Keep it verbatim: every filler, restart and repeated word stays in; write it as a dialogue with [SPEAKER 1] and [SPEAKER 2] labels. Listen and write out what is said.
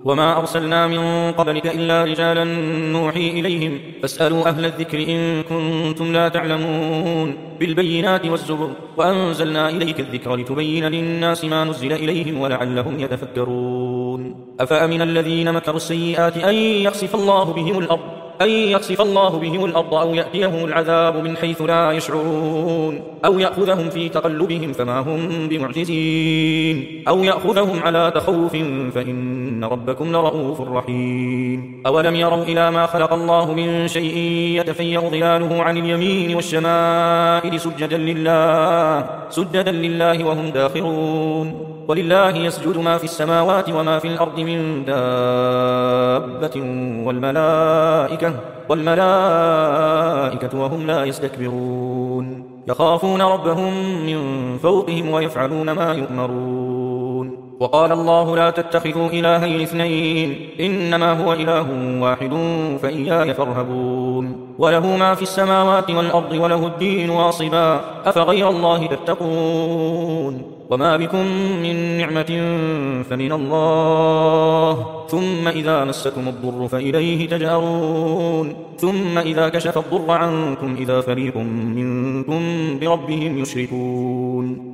[SPEAKER 1] وما أرسلنا من قبلك إلا رجالا نوحي إليهم فاسألوا أهل الذكر إن كنتم لا تعلمون بالبينات والزبر وأنزلنا إليك الذكر لتبين للناس ما نزل إليهم ولعلهم يتفكرون أفأمن الذين مكروا السيئات أن يخسف الله بهم الأرض أن يخسف الله بهم الأرض أو يأتيهم العذاب من حيث لا يشعرون أو يأخذهم في تقلبهم فما هم بمعجزين أو يأخذهم على تخوف فإن ربكم لرؤوف رحيم أولم يروا إلى ما خلق الله من شيء يتفيأ ظلاله عن اليمين والشمائل سجدا لله سجدا لله وهم داخرون ولله يسجد ما في السماوات وما في الأرض من دابة والملائكة والملائكة وهم لا يستكبرون يخافون ربهم من فوقهم ويفعلون ما يؤمرون وقال الله لا تتخذوا إلهين اثنين إنما هو إله واحد فإياي فارهبون وله ما في السماوات والأرض وله الدين واصبا أفغير الله تتقون وما بكم من نعمة فمن الله ثم إذا مسكم الضر فإليه تجأرون ثم إذا كشف الضر عنكم إذا فريق منكم بربهم يشركون